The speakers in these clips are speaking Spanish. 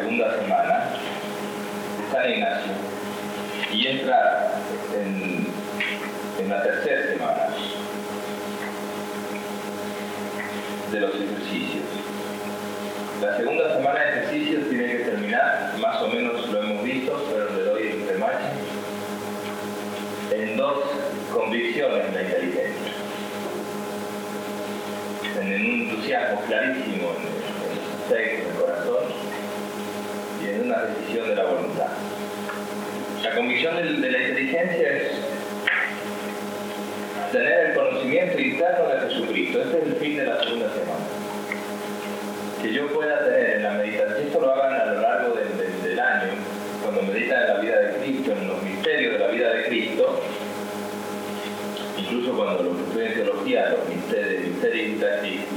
segunda semana de San Ignacio y entra en la tercera semana de los ejercicios. La segunda semana de ejercicios tiene que terminar, más o menos lo hemos visto, pero le doy el remache, en dos convicciones en la inteligencia, en un entusiasmo clarísimo en los afectos del corazón y en una decisión de la voluntad. La convicción de la inteligencia es tener el conocimiento interno de Jesucristo. Este es el fin de la segunda semana. Que yo pueda tener en la meditación, esto lo hagan a lo largo del año, cuando meditan en la vida de Cristo, en los misterios de la vida de Cristo, incluso cuando los que estudian teología, los misterios de Cristo,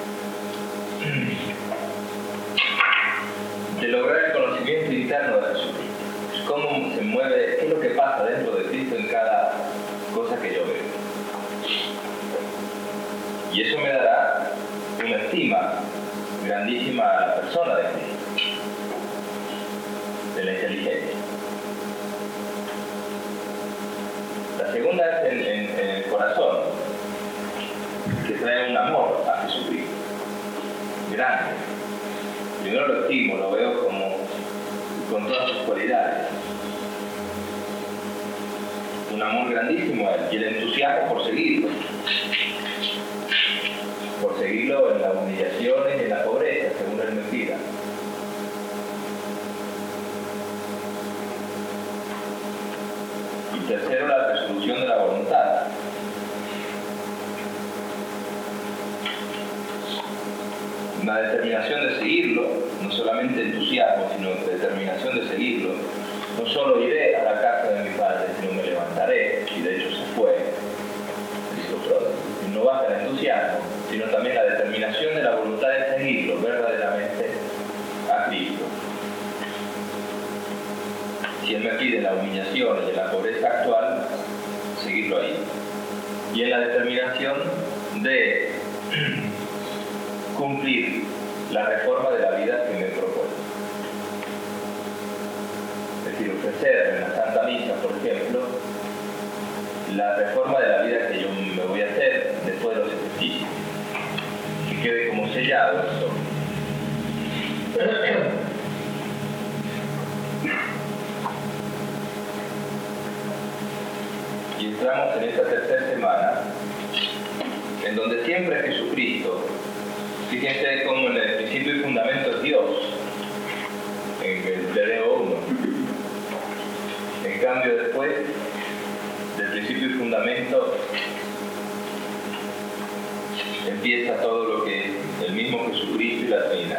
de lograr el conocimiento interno de Jesucristo. Cómo se mueve, qué es lo que pasa dentro de Cristo en cada cosa que yo veo. Y eso me dará una estima grandísima a la persona de Cristo, de la inteligencia. La segunda es en el corazón, que trae un amor a Jesucristo, grande. Primero lo estimo, lo veo como con todas sus cualidades. Un amor grandísimo a él y el entusiasmo por seguirlo en las humillaciones y en la pobreza, según él me pida. Y tercero, la resolución de la voluntad. Una determinación de seguirlo, no solamente entusiasmo, sino determinación de seguirlo. No solo iré a la casa de mi padre, sino me levantaré, y de hecho se fue. Y no basta el entusiasmo, sino también la determinación de la voluntad de seguirlo verdaderamente a Cristo. Si Él me pide la humillación y la pobreza actual, seguirlo ahí. Y en la determinación de cumplir la reforma de la vida que me propone. Es decir, ofrecer en la Santa Misa, por ejemplo, la reforma de la vida que yo me voy a hacer después de los ejercicios. Que quede como sellado esto. Y entramos en esta tercera semana, en donde siempre Jesucristo, fíjense cómo en el principio y fundamento es Dios, en el Hebreo 1. En cambio, después del principio y fundamento empieza todo lo que es el mismo Jesucristo y la Trinidad.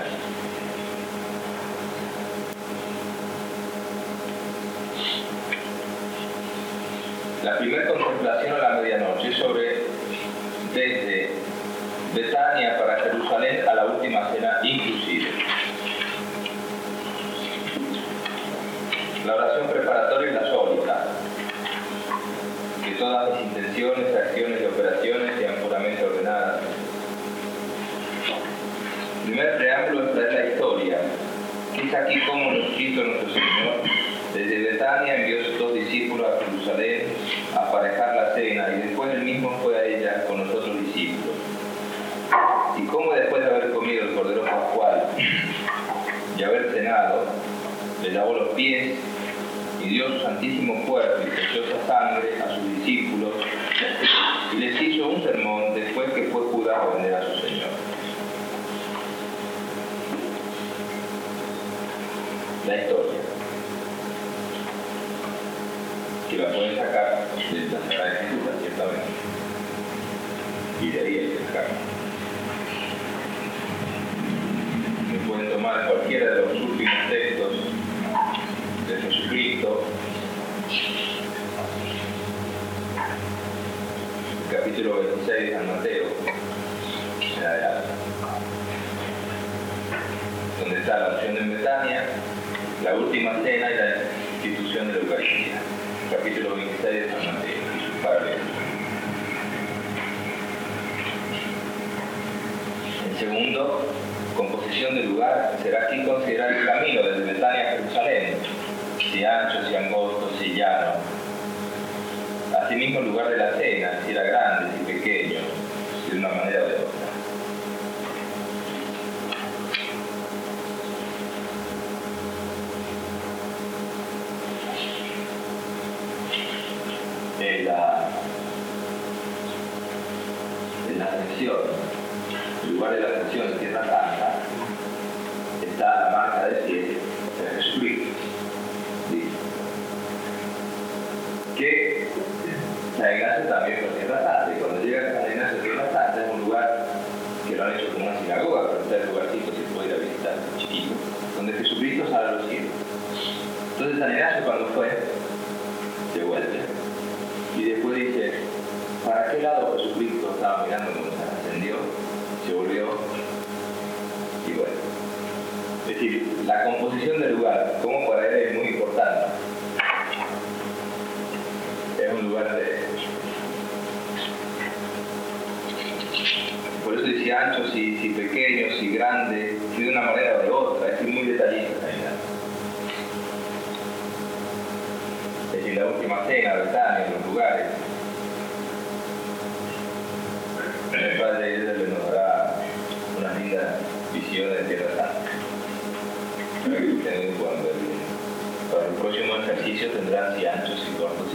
La primera contemplación a la medianoche es sobre desde Betania para Jerusalén a la última cena inclusive. La oración preparatoria es la sólita, que todas mis intenciones, acciones y operaciones sean puramente ordenadas. El primer preámbulo es traer la historia, que es aquí como nos quiso nuestro Señor. Desde Betania envió a sus 2 discípulos a Jerusalén a aparejar la cena y después él mismo fue a ella con los otros discípulos. Y cómo después de haber comido el cordero pascual y haber cenado, le lavó los pies y dio su santísimo cuerpo y preciosa sangre a sus discípulos y les hizo un sermón después que fue Judas a vender a su Señor. La historia, que la pueden sacar de la Sagrada Escritura, ciertamente, y de ahí hay que sacarla. Se pueden tomar cualquiera de los últimos textos de Jesucristo, el capítulo 26 de San Mateo, en adelante, donde está la unción en Betania, la última cena y la institución de la Eucaristía. Capítulo 26 de San Mateo y sus paralelos. En segundo, composición del lugar, será aquí considerar el camino desde mediano. Asimismo, el lugar de la cena, si era grande, si pequeño, si de una manera o de otra. En la ascensión, el lugar de la ascensión en Tierra Santa, está la marca de pie de Jesucristo. ¿Sí? Que San Ignacio también fue Tierra Santa, y cuando llega a San Ignacio Tierra Santa es un lugar que lo han hecho como una sinagoga, pero está el lugarcito que se puede ir a visitar, chiquito, donde Jesucristo sale a los cielos. Entonces San Ignacio cuando fue, se vuelve, y después dice, ¿para qué lado Jesucristo estaba mirando cuando se ascendió? Se volvió, y bueno. Es decir, la composición del lugar, como para él es muy importante. Es un lugar de... Por eso dice ancho, si pequeño, si grande, si de una manera o de otra, es decir, muy detallista. Es decir, la última cena, Betania, en los lugares. El Padre Eder nos dará una linda visión de Tierra Santa. Para que ustedes puedan ver bien. Para el próximo ejercicio tendrán si anchos y cortos.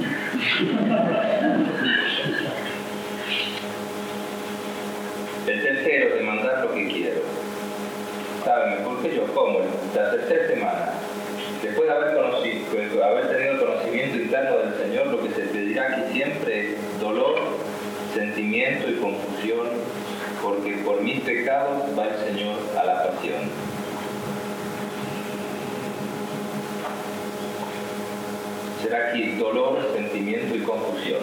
El tercero, demandar lo que quiero. ¿Saben mejor que yo? ¿Cómo? La tercera semana, después de haber tenido conocimiento interno del Señor, lo que se pedirá aquí siempre es dolor, sentimiento y confusión, porque por mis pecados va el Señor a la pasión. Será aquí dolor, sentimiento y confusión.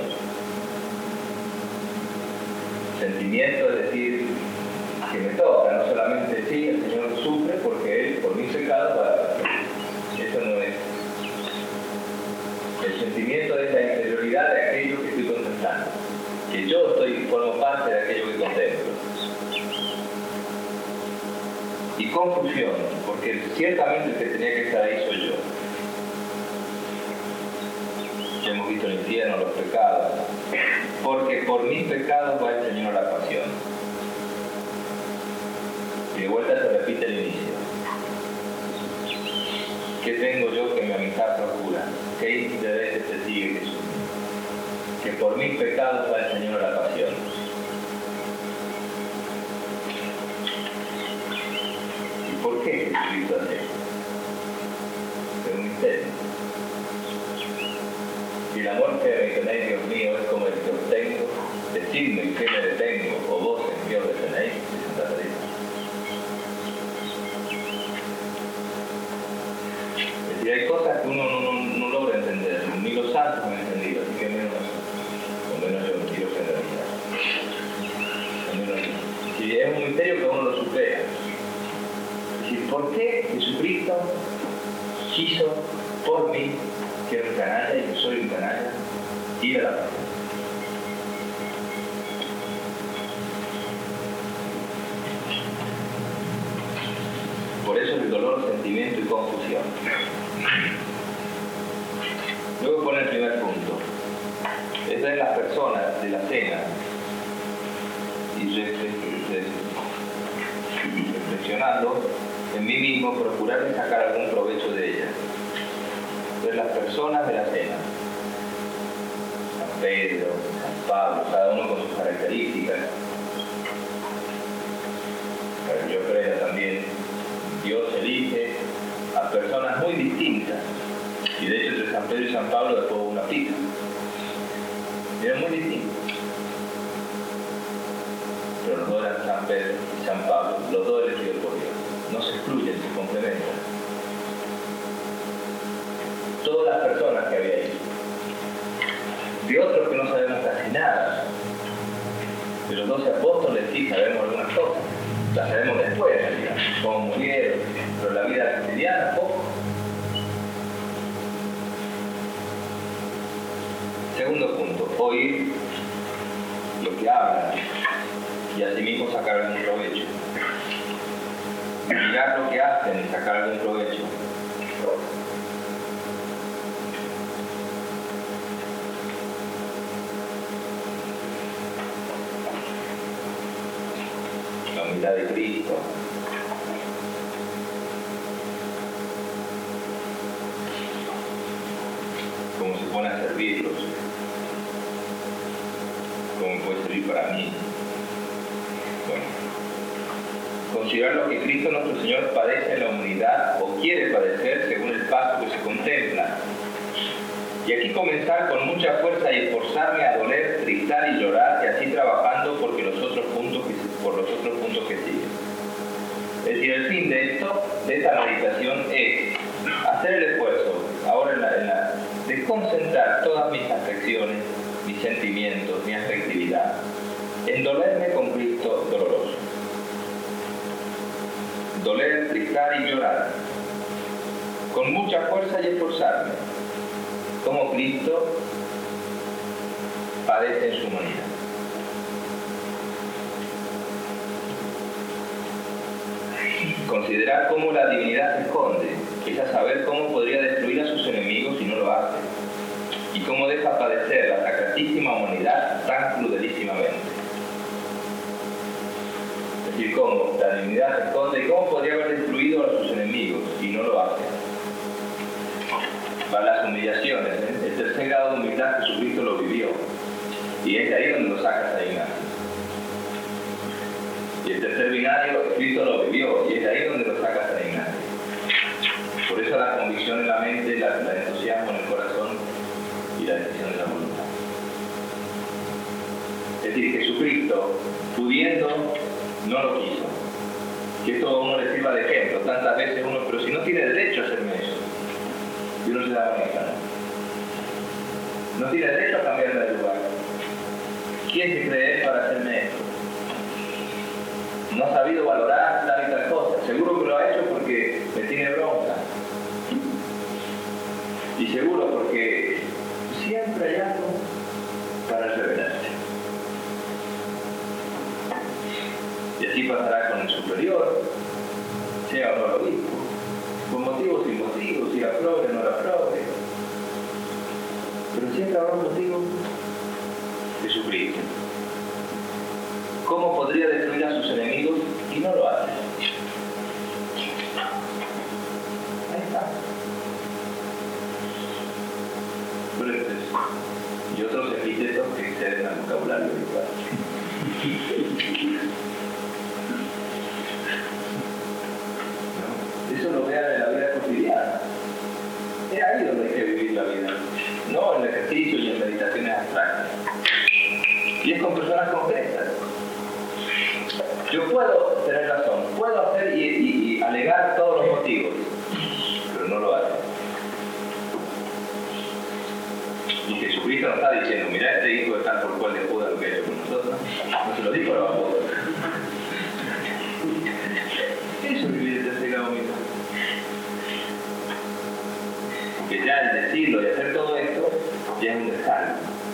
Sentimiento es decir, que me toca, no solamente sí, el Señor sufre porque Él, por mis pecados, va a la pasión. Eso no es. El sentimiento es la interioridad de aquello que estoy contemplando. Que yo formo parte de aquello que contemplo. Y confusión, porque ciertamente el que tenía que estar ahí soy yo. Ya hemos visto el infierno, los pecados. Porque por mis pecados va el Señor a la pasión. Y de vuelta se repite el inicio. ¿Qué tengo yo que mi amistad procura? ¿Qué intereses te sigue Jesús? Que por mis pecados va el Señor a la pasión. ¿Y por qué Jesucristo hace esto? Es un misterio. Si el amor que me tenéis, Dios mío, es como el que os tengo, decidme en qué me detengo, o vos en qué os detenéis, dice Santa Teresa. Es decir, hay cosas que uno no logra entender, ni los santos han entendido, así que menos yo no quiero generalizar. Si es un misterio que uno lo supera. Es decir, ¿por qué Jesucristo quiso por mí, que era un canalla y que soy un canalla, ir a la pasión? Por eso el dolor, sentimiento y confusión. Luego pone el primer punto. Esta es las personas de la cena y reflexionando en mí mismo, procurar sacar algún provecho de ellas. Entonces las personas de la cena, San Pedro, San Pablo, cada uno con sus características. Para que yo crea también, Dios elige a personas muy distintas. Y de hecho entre San Pedro y San Pablo después hubo una pista. Eran muy distintos. Pero los dos eran San Pedro y San Pablo, los dos elegidos por Dios. No se excluyen, se complementan. Todas las personas que había ahí. De otros que no sabemos casi nada. De los 12 apóstoles sí sabemos algunas cosas. Las sabemos después, digamos, cómo murieron, pero la vida cotidiana poco. Segundo punto, oír lo que hablan y asimismo sacar algún provecho. Mirar lo que hacen y sacar algún provecho. humildad de Cristo. Cómo se pone a servirlos. Cómo puede servir para mí. Bueno. Considerar lo que Cristo nuestro Señor padece en la humanidad o quiere padecer según el paso que se contempla. Y aquí comenzar con mucha fuerza y esforzarme a doler, tristar y llorar, y así trabajando por los otros puntos que siguen. Es decir, el fin de esta meditación es hacer el esfuerzo, ahora de concentrar todas mis afecciones, mis sentimientos, mi afectividad, en dolerme con Cristo doloroso. Doler, tristar y llorar, con mucha fuerza y esforzarme, como Cristo padece en su humanidad. Considerar cómo la divinidad se esconde, es a saber cómo podría destruir a sus enemigos si no lo hace, y cómo deja padecer la sacratísima humanidad tan crudelísimamente. Es decir, cómo la divinidad se esconde y cómo podría haber destruido a sus enemigos y no lo hace. Para las humillaciones, el tercer grado de humildad Jesucristo lo vivió, y es de ahí donde lo saca San Ignacio. Y el tercer binario Cristo lo vivió, y es de ahí donde lo saca San Ignacio. Por eso la convicción en la mente, el entusiasmo en el corazón y la decisión de la voluntad. Es decir, Jesucristo, pudiendo, no lo quiso. Que esto a uno le sirva de ejemplo. Tantas veces uno, pero si no tiene derecho a hacerme eso, y uno se da cuenta, ¿no? No tiene derecho a cambiarme de lugar. ¿Quién se cree él para hacerme esto? No ha sabido valorar tal y tal cosa. Seguro que lo ha hecho porque me tiene bronca. Y seguro porque siempre hay algo para revelarse. Y así pasará con el superior, sea o no el obispo, con motivos sin motivos, si la progre o no la progre. Pero siempre habrá un motivo: Jesucristo. ¿Cómo podría destruir a sus enemigos y no lo hace? Ahí está. Fuertes y otros epítetos que exceden al vocabulario habitual. Eso lo vean en la vida cotidiana. Es ahí donde hay que vivir la vida, no en el ejercicio y en meditaciones abstractas. Y es con personas concretas. Yo puedo tener razón, puedo hacer y alegar todos los motivos, pero no lo hace. Y Jesucristo nos está diciendo: mira, este hijo de tal por cual de Judas lo que ha hecho con nosotros. No se lo dijo a los apóstoles. Eso es vivir el tercer grado mismo. Porque ya el decirlo y hacer todo esto ya es un descargo.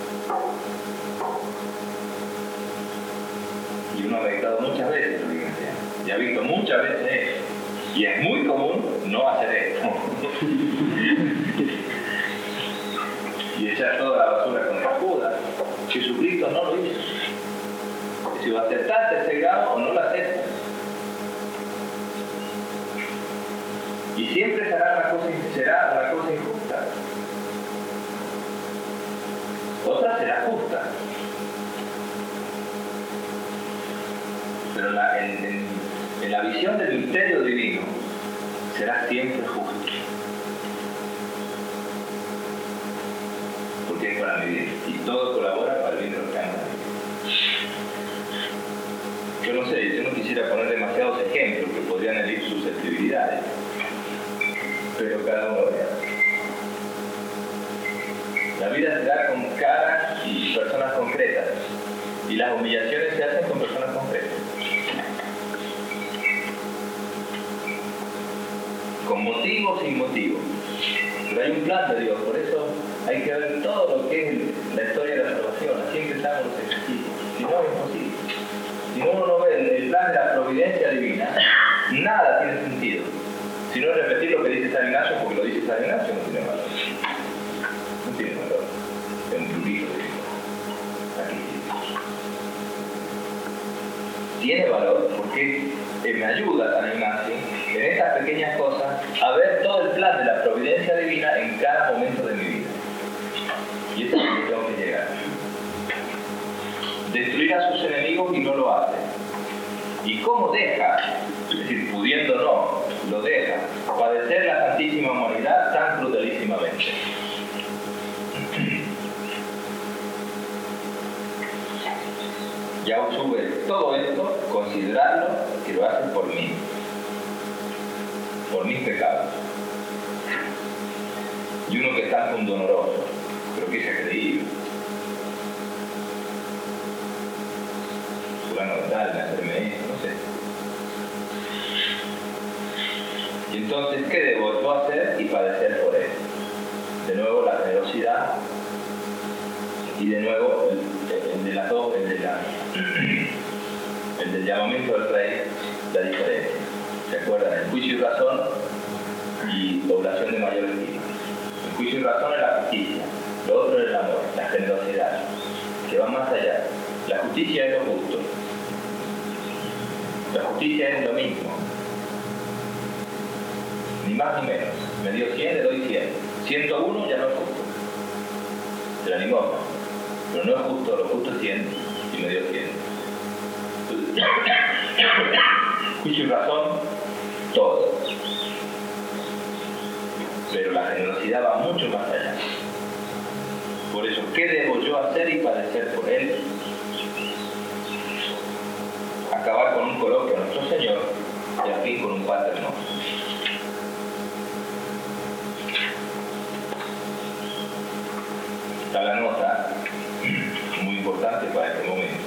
Y uno ha meditado muchas veces lo que sea, y ha visto muchas veces eso. Y es muy común no hacer esto. Y echar toda la basura contra Judas. Jesucristo no lo hizo. Si lo aceptaste ese grado o no lo aceptas. Y siempre será una cosa injusta. Otra será justa. Pero en la visión del misterio divino será siempre justo. Porque es para mi bien. Y todo colabora para el bien de los que aman a Dios. Yo no sé, yo no quisiera poner demasiados ejemplos que podrían herir susceptibilidades. Pero cada uno vea. La vida se da con caras y personas concretas. Y las humillaciones se hacen con personas concretas. Con motivo o sin motivo. Pero hay un plan de Dios, por eso hay que ver todo lo que es la historia de la salvación. Así empezamos los ejercicios. Si no, es imposible. Si no, uno no ve el plan de la providencia divina, nada tiene sentido. Si no es repetir lo que dice San Ignacio, porque lo dice San Ignacio, no tiene valor. No tiene valor. Es un plurito de Dios. Aquí sí. Tiene valor porque porque me ayuda San Ignacio en estas pequeñas cosas a ver todo el plan de la providencia divina en cada momento de mi vida. Y eso es lo que tengo que llegar. Destruir a sus enemigos y no lo hace. ¿Y cómo deja? Es decir, pudiendo no, lo deja padecer la santísima humanidad tan brutalísimamente. Ya os sube todo esto, considerarlo que lo hace por mí, por mis pecados. Y uno que es tan pundonoroso, pero que se ha creído. Fulano de tal, hacerme esto, no sé. Y entonces, ¿qué debo yo hacer y padecer por él? De nuevo la generosidad y de nuevo el del llamamiento del rey, la diferencia. ¿Se acuerdan? El juicio y razón y oblación de mayor estima. El juicio y razón es la justicia, lo otro es el amor, la generosidad, que va más allá. La justicia es lo justo. La justicia es lo mismo. Ni más ni menos. Me dio 100, le doy 100. 101 ya no es justo. Se la limosna. Pero no es justo, lo justo es 100 y me dio 100. Juicio y razón, todo. Pero la generosidad va mucho más allá. Por eso, ¿qué debo yo hacer y padecer por él? Acabar con un coloquio a nuestro Señor y al fin con un Padre hermoso. Está la nota, muy importante para este momento.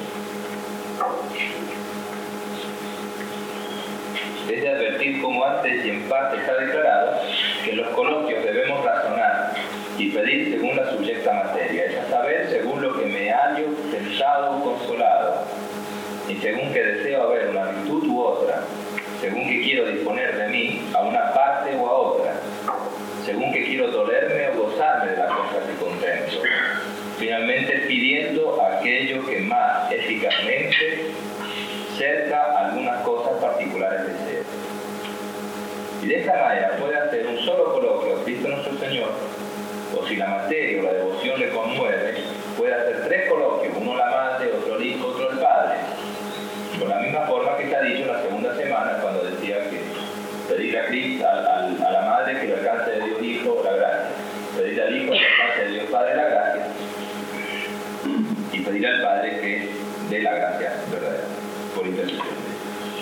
Es de advertir como antes y en parte está declarado que en los coloquios debemos razonar y pedir según la subyecta materia, es a saber, según lo que me hallo pensado o consolado, y según que deseo haber una virtud u otra, según que quiero disponer de mí a una parte o a otra, según que quiero dolerme o gozarme de las cosas que contemplo, finalmente pidiendo aquello que más eficazmente cerca algunas cosas particulares deseo. Y de esta manera puede hacer un solo coloquio a Cristo nuestro Señor, o si la materia o la devoción le conmueve, puede hacer 3 coloquios, uno la madre, otro el hijo, otro el padre. Por la misma forma que está dicho la segunda semana, cuando decía que pedir a Cristo, a la madre que le alcance de Dios Hijo la gracia, pedir al Hijo que le alcance de Dios Padre la gracia, y pedir al Padre que dé la gracia verdadera, por intercesión de Dios.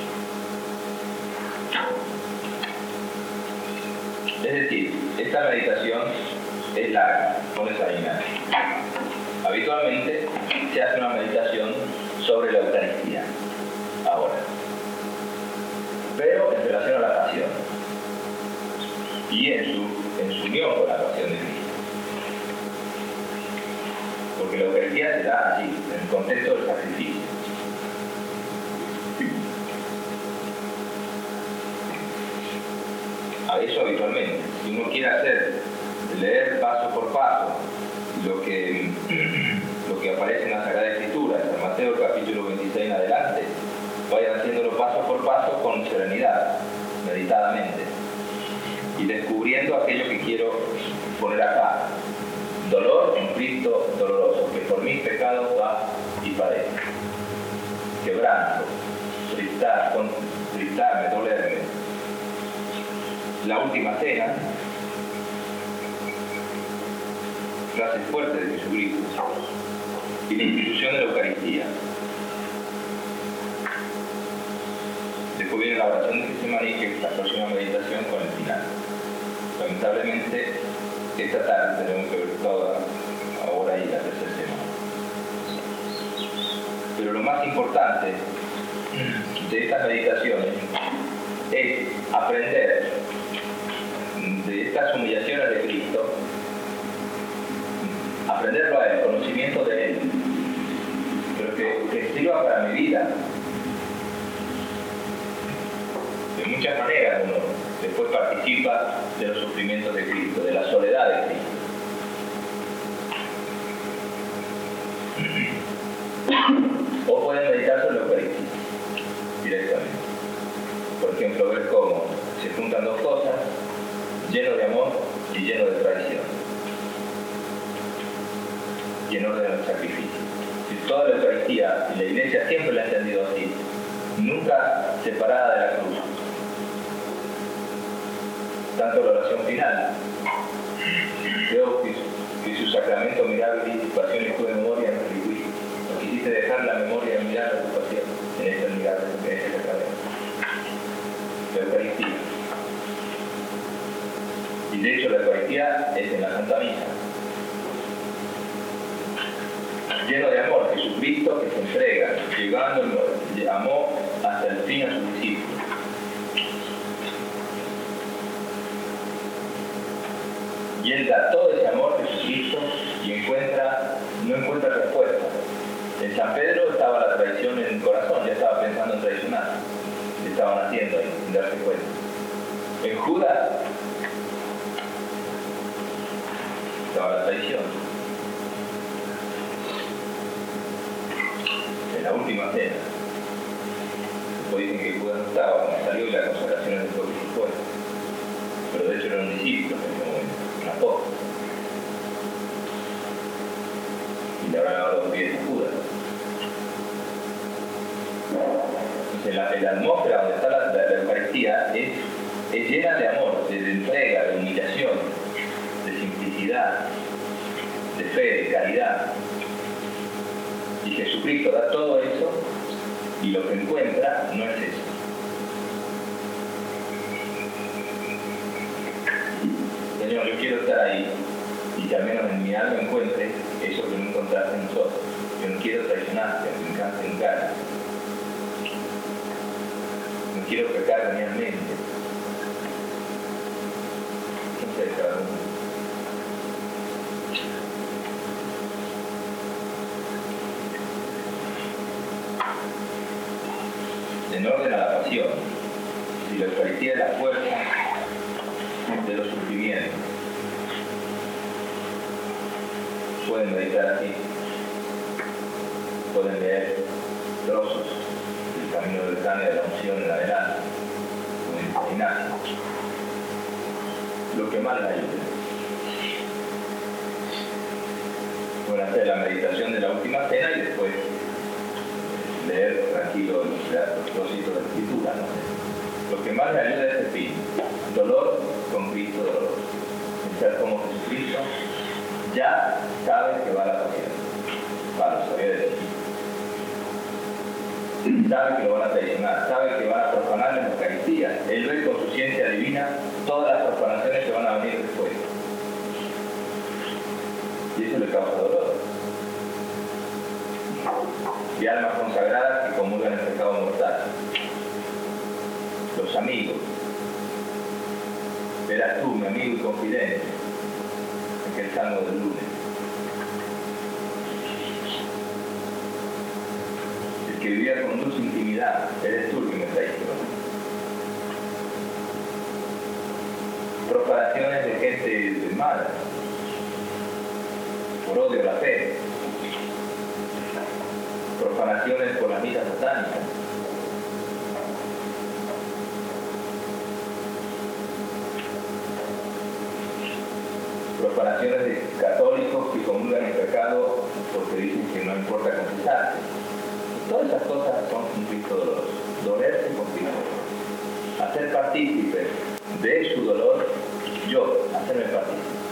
Es decir, esta meditación es larga, no es adivinada. Habitualmente se hace una meditación sobre la Eucaristía, ahora, pero en relación a la pasión y en su unión con la pasión de Cristo. Porque la Eucaristía se da allí, en el contexto del sacrificio. A eso habitualmente. Si uno quiere leer paso por paso lo que aparece en la Sagrada Escritura, en San Mateo capítulo 26 en adelante, vayan haciéndolo paso por paso con serenidad, meditadamente, y descubriendo aquello que quiero poner acá. Dolor en Cristo doloroso, que por mis pecados va y padece. Quebranto, tristarme, dolerme. La última cena, frases fuertes de Jesucristo, y la institución de la Eucaristía. Después viene la oración de Getsemaní, que es la próxima meditación con el final. Lamentablemente, esta tarde tenemos que ver toda ahora y la tercera semana. Pero lo más importante de estas meditaciones es aprender de estas humillaciones de Cristo, aprenderlo a él, conocimiento de él, pero que sirva para mi vida. De muchas maneras uno después participa de los sufrimientos de Cristo, de la soledad de Cristo. O pueden meditar sobre la Eucaristía directamente. amor y lleno de traición, y en orden al sacrificio. Y toda la Eucaristía, y la Iglesia siempre la ha entendido así, nunca separada de la cruz. Tanto la oración final, creo que su sacramento mirabilis, pasión y tu memoria en reliquis. No quisiste dejar la memoria en mirar a tu pasión, en este mirar, en este sacramento. La Eucaristía. Y de hecho la Eucaristía es en la Santa Misa. Lleno de amor, Jesucristo que se entrega, amó hasta el fin a sus discípulos. Y él da todo ese amor, Jesucristo, y no encuentra respuesta. En San Pedro estaba la traición en el corazón, ya estaba pensando en traicionar. Le estaban haciendo ahí, sin darse cuenta. En Judas estaba la traición. En la última cena, después dicen que Judas no estaba cuando salió y la consagración es después que se fue. Pero de hecho era un discípulo en ese momento, un apóstol. Y le habrán lavado los pies a Judas. Entonces la atmósfera donde está la Eucaristía es llena de amor, de entrega, de humillación, de simplicidad, de fe, de caridad. Y Jesucristo da todo eso y lo que encuentra no es eso. Señor, yo quiero estar ahí y que al menos en mi alma encuentre eso que no encontraste en nosotros. Yo no quiero traicionarte, aunque me engañes. No quiero pecar realmente. No sé, cada uno. En orden a la pasión, si la Eucaristía es la fuerza de los sufrimientos, pueden meditar así, pueden leer trozos del camino del Cana de la unción en adelante, como en Ignacio, lo que más les ayude. Pueden hacer la meditación de la última cena y después leer tranquilo los trocitos de la escritura, ¿no? Lo que más le ayuda es este fin, dolor con Cristo doloroso. Pensar como Jesucristo ya sabe que va a la pasión. Lo sabía de sí. Sabe que lo van a traicionar, sabe que van a profanar la Eucaristía. Él ve con su ciencia divina todas las profanaciones que van a venir después. Y eso le causa dolor. Y almas consagradas que comulgan el pecado mortal. Los amigos. Verás tú, mi amigo y confidente, aquel salmo del lunes. El que vivía con dulce intimidad, eres tú el que me traicionó. Profanaciones de gente mala, por odio a la fe. Profanaciones por las misas satánicas. Profanaciones de católicos que comulgan el pecado porque dicen que no importa confesarse. Todas esas cosas son un Cristo doloroso. Dolerse con Cristo. Hacer partícipe de su dolor, yo, hacerme partícipe.